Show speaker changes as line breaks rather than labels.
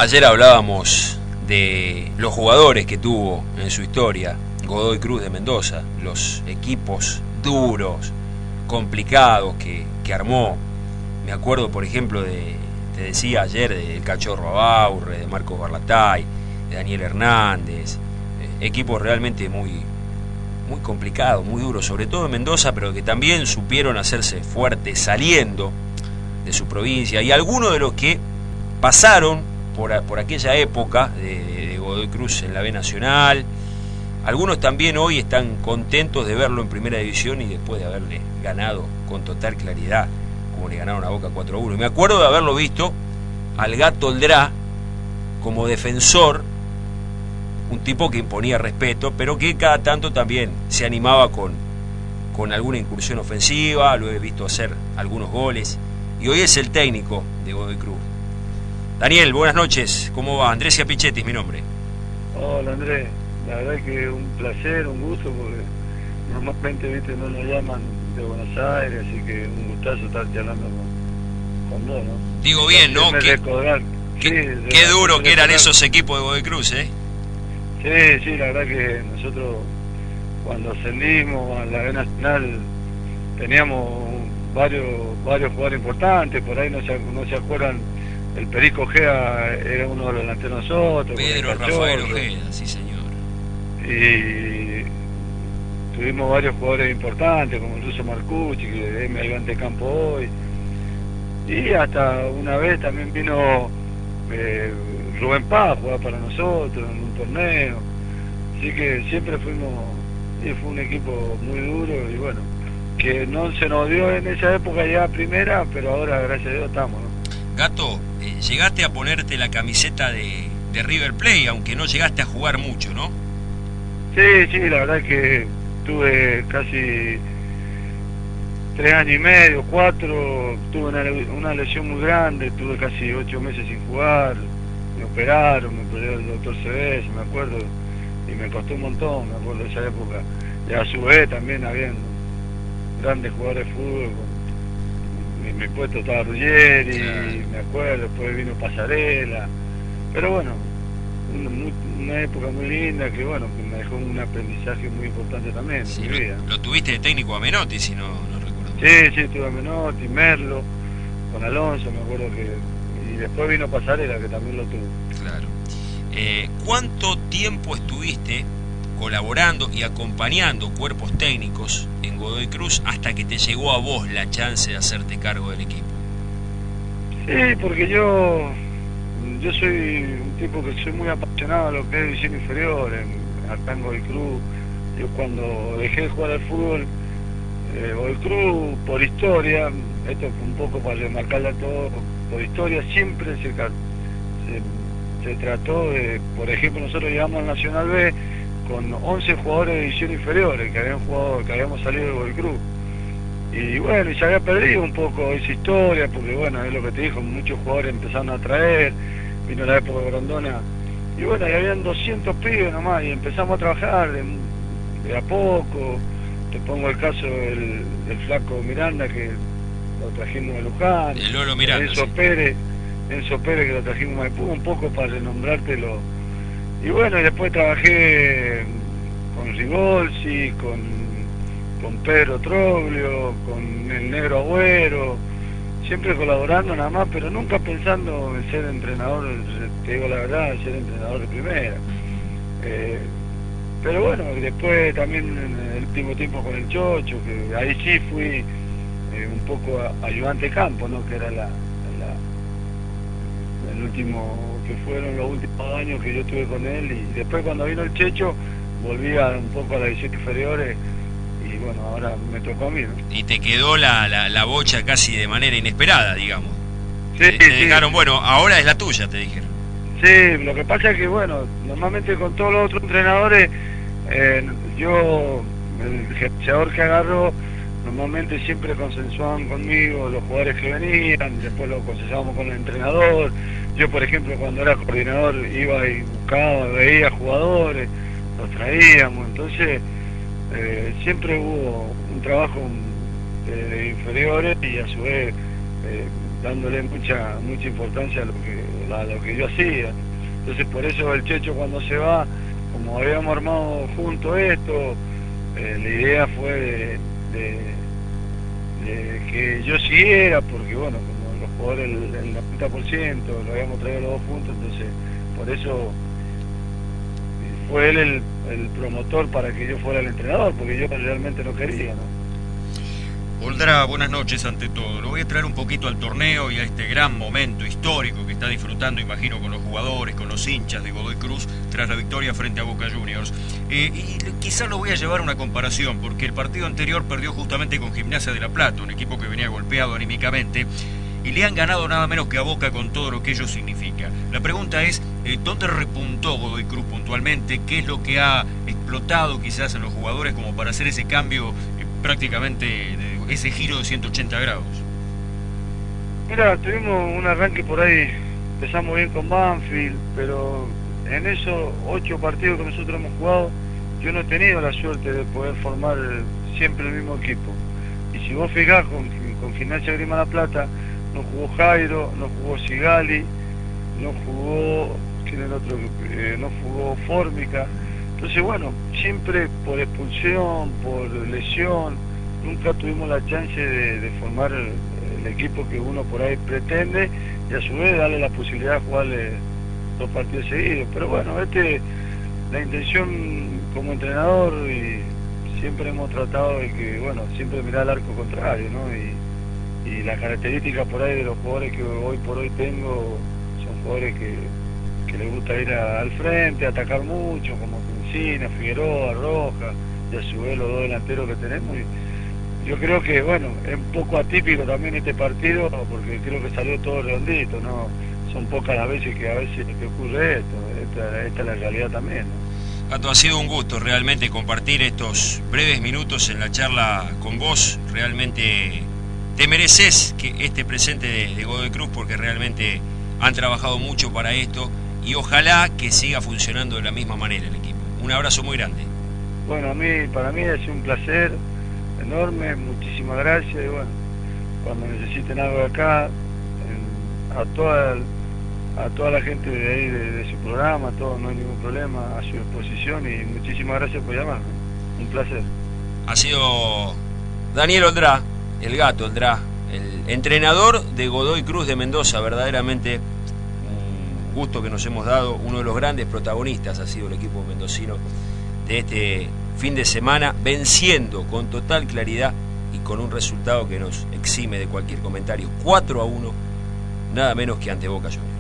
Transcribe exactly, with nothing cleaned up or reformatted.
Ayer hablábamos de los jugadores que tuvo en su historia Godoy Cruz de Mendoza, los equipos duros, complicados que, que armó. Me acuerdo, por ejemplo, de, te decía ayer, del Cachorro Abaurre, de Marcos Barlatay, de Daniel Hernández, eh, equipos realmente muy, muy complicados, muy duros, sobre todo en Mendoza, pero que también supieron hacerse fuertes saliendo de su provincia, y algunos de los que pasaron por, por aquella época de, de, de Godoy Cruz en la B Nacional, algunos también hoy están contentos de verlo en Primera División y después de haberle ganado con total claridad, como le ganaron a Boca cuatro a uno. Y me acuerdo de haberlo visto al Gato Oldrá como defensor, un tipo que imponía respeto, pero que cada tanto también se animaba con, con alguna incursión ofensiva, lo he visto hacer algunos goles, y hoy es el técnico de Godoy Cruz. Daniel, buenas noches, ¿cómo va? Andrés Iapichetti es mi nombre.
Hola Andrés, la verdad que un placer, un gusto, porque normalmente viste no nos llaman de Buenos Aires, así que un gustazo estar charlando con, con vos, ¿no?
Digo bien, ¿no? Qué,
recordar,
qué,
sí,
qué duro que eran
recordar.
esos equipos de Godoy Cruz, ¿eh?
Sí, sí, la verdad que nosotros cuando ascendimos a la B Nacional teníamos varios varios jugadores importantes, por ahí no se, no se acuerdan. El Perico Ojeda era uno de los delanteros de nosotros.
Pedro Rafael Ojeda, sí señor.
Y tuvimos varios jugadores importantes, como el Ruso Marcucci, que es mi ayudante de campo hoy. Y hasta una vez también vino eh, Rubén Paz a jugar para nosotros en un torneo. Así que siempre fuimos, y fue un equipo muy duro y bueno, que no se nos dio en esa época ya primera, pero ahora gracias a Dios estamos, ¿no?
Gato, eh, llegaste a ponerte la camiseta de, de River Plate, aunque no llegaste a jugar mucho, ¿no?
Sí, sí, la verdad que tuve casi tres años y medio, cuatro, tuve una, una lesión muy grande, tuve casi ocho meses sin jugar, me operaron, me operó el doctor Cebes, me acuerdo, y me costó un montón, me acuerdo de esa época. Y a su vez también habían grandes jugadores de fútbol. En mi puesto estaba Ruggeri, claro. Me acuerdo, después vino Pasarela, pero bueno, una, muy, una época muy linda que bueno, que me dejó un aprendizaje muy importante también
sí,
en mi
lo,
vida.
Lo tuviste de técnico a Menotti, si no, no recuerdo.
Sí, sí, tuve a Menotti, Merlo, con Alonso, me acuerdo que, y después vino Pasarela, que también lo tuve.
Claro. Eh, ¿Cuánto tiempo estuviste colaborando y acompañando cuerpos técnicos en Godoy Cruz hasta que te llegó a vos la chance de hacerte cargo del equipo?
Sí, porque yo yo soy un tipo que soy muy apasionado a lo que es división inferior en, acá en Godoy Cruz. Yo cuando dejé de jugar al fútbol, eh, Godoy Cruz, por historia, esto es un poco para remarcarle a todos, por historia siempre se, se, se trató de, por ejemplo, nosotros llegamos al Nacional B con once jugadores de división inferiores que habían jugado, que habíamos salido de Godoy Cruz. Y bueno, y se había perdido un poco esa historia, porque bueno, es lo que te dijo, muchos jugadores empezaron a traer, vino la época de Grondona, y bueno, y habían doscientos pibes nomás, y empezamos a trabajar de, de a poco. Te pongo el caso del, del flaco Miranda, que lo trajimos de Luján,
el Lolo Miranda,
Enzo
sí.
Pérez, Enzo Pérez que lo trajimos de Maipú, un poco para renombrártelo. Y bueno, y después trabajé con Rigolsi, con, con Pedro Troglio, con el Negro Agüero, siempre colaborando nada más, pero nunca pensando en ser entrenador, te digo la verdad, en ser entrenador de primera. Eh, pero bueno, después también en el último tiempo con el Chocho, que ahí sí fui eh, un poco a, ayudante de campo, ¿no? Que era la, la, el último... que fueron los últimos años que yo estuve con él, y después cuando vino el Checho volví a, un poco a las divisiones inferiores y bueno, ahora me tocó a mí, ¿no?
Y te quedó la, la, la bocha casi de manera inesperada, digamos.
Sí,
te, te
sí.
Dejaron, bueno, ahora es la tuya, te dijeron.
Sí, lo que pasa es que bueno, normalmente con todos los otros entrenadores, eh, yo, el gerenciador que agarró, normalmente siempre consensuaban conmigo los jugadores que venían, después lo consensuábamos con el entrenador. Yo, por ejemplo, cuando era coordinador iba y buscaba, veía jugadores, los traíamos, entonces eh, siempre hubo un trabajo de, de inferiores y a su vez eh, dándole mucha mucha importancia a lo que a lo que yo hacía. Entonces por eso el Checho cuando se va, como habíamos armado junto esto, eh, la idea fue de, de, de que yo siguiera, porque bueno, como los jugadores el, el noventa por ciento lo habíamos traído los dos juntos, entonces por eso fue él el, el promotor para que yo fuera el entrenador, porque yo realmente no quería, ¿no?
Oldrá, buenas noches ante todo. Lo voy a traer un poquito al torneo y a este gran momento histórico que está disfrutando, imagino, con los jugadores, con los hinchas de Godoy Cruz tras la victoria frente a Boca Juniors. Eh, y quizás lo voy a llevar a una comparación, porque el partido anterior perdió justamente con Gimnasia de La Plata, un equipo que venía golpeado anímicamente, y le han ganado nada menos que a Boca con todo lo que ello significa. La pregunta es, eh, ¿dónde repuntó Godoy Cruz puntualmente? ¿Qué es lo que ha explotado quizás en los jugadores como para hacer ese cambio eh, prácticamente de ese giro de ciento ochenta grados?
Mira, tuvimos un arranque por ahí, empezamos bien con Banfield, pero en esos ocho partidos que nosotros hemos jugado, yo no he tenido la suerte de poder formar siempre el mismo equipo. Y si vos fijás, con, con Gimnasia Grima La Plata, no jugó Jairo, no jugó Sigali, no jugó, ¿quién es el otro? Eh, no jugó Fórmica. Entonces, bueno, siempre por expulsión, por lesión, nunca tuvimos la chance de, de formar el, el equipo que uno por ahí pretende y a su vez darle la posibilidad de jugarle dos partidos seguidos. Pero bueno, este la intención como entrenador, y siempre hemos tratado de que, bueno, siempre mirar al arco contrario, ¿no? Y, y las características por ahí de los jugadores que hoy por hoy tengo son jugadores que, que les gusta ir a, al frente, atacar mucho, como Encina, Figueroa, Rojas, y a su vez los dos delanteros que tenemos. Y, yo creo que, bueno, es un poco atípico también este partido, porque creo que salió todo redondito, ¿no? Son pocas las veces que a veces te ocurre esto, esta, esta es la realidad también, ¿no?
Pato, ha sido un gusto realmente compartir estos breves minutos en la charla con vos. Realmente te mereces que este presente de, de Godoy Cruz, porque realmente han trabajado mucho para esto y ojalá que siga funcionando de la misma manera el equipo. Un abrazo muy grande.
Bueno, a mí, para mí ha sido un placer enorme, muchísimas gracias, y bueno, cuando necesiten algo de acá, en, a toda a toda la gente de ahí, de, de su programa, todo, no hay ningún problema, a su disposición, y muchísimas gracias por llamarme, un placer.
Ha sido Daniel Oldrá, el gato Oldrá, el entrenador de Godoy Cruz de Mendoza. Verdaderamente un gusto que nos hemos dado, uno de los grandes protagonistas ha sido el equipo mendocino de este fin de semana, venciendo con total claridad y con un resultado que nos exime de cualquier comentario, cuatro a uno, nada menos que ante Boca Juniors.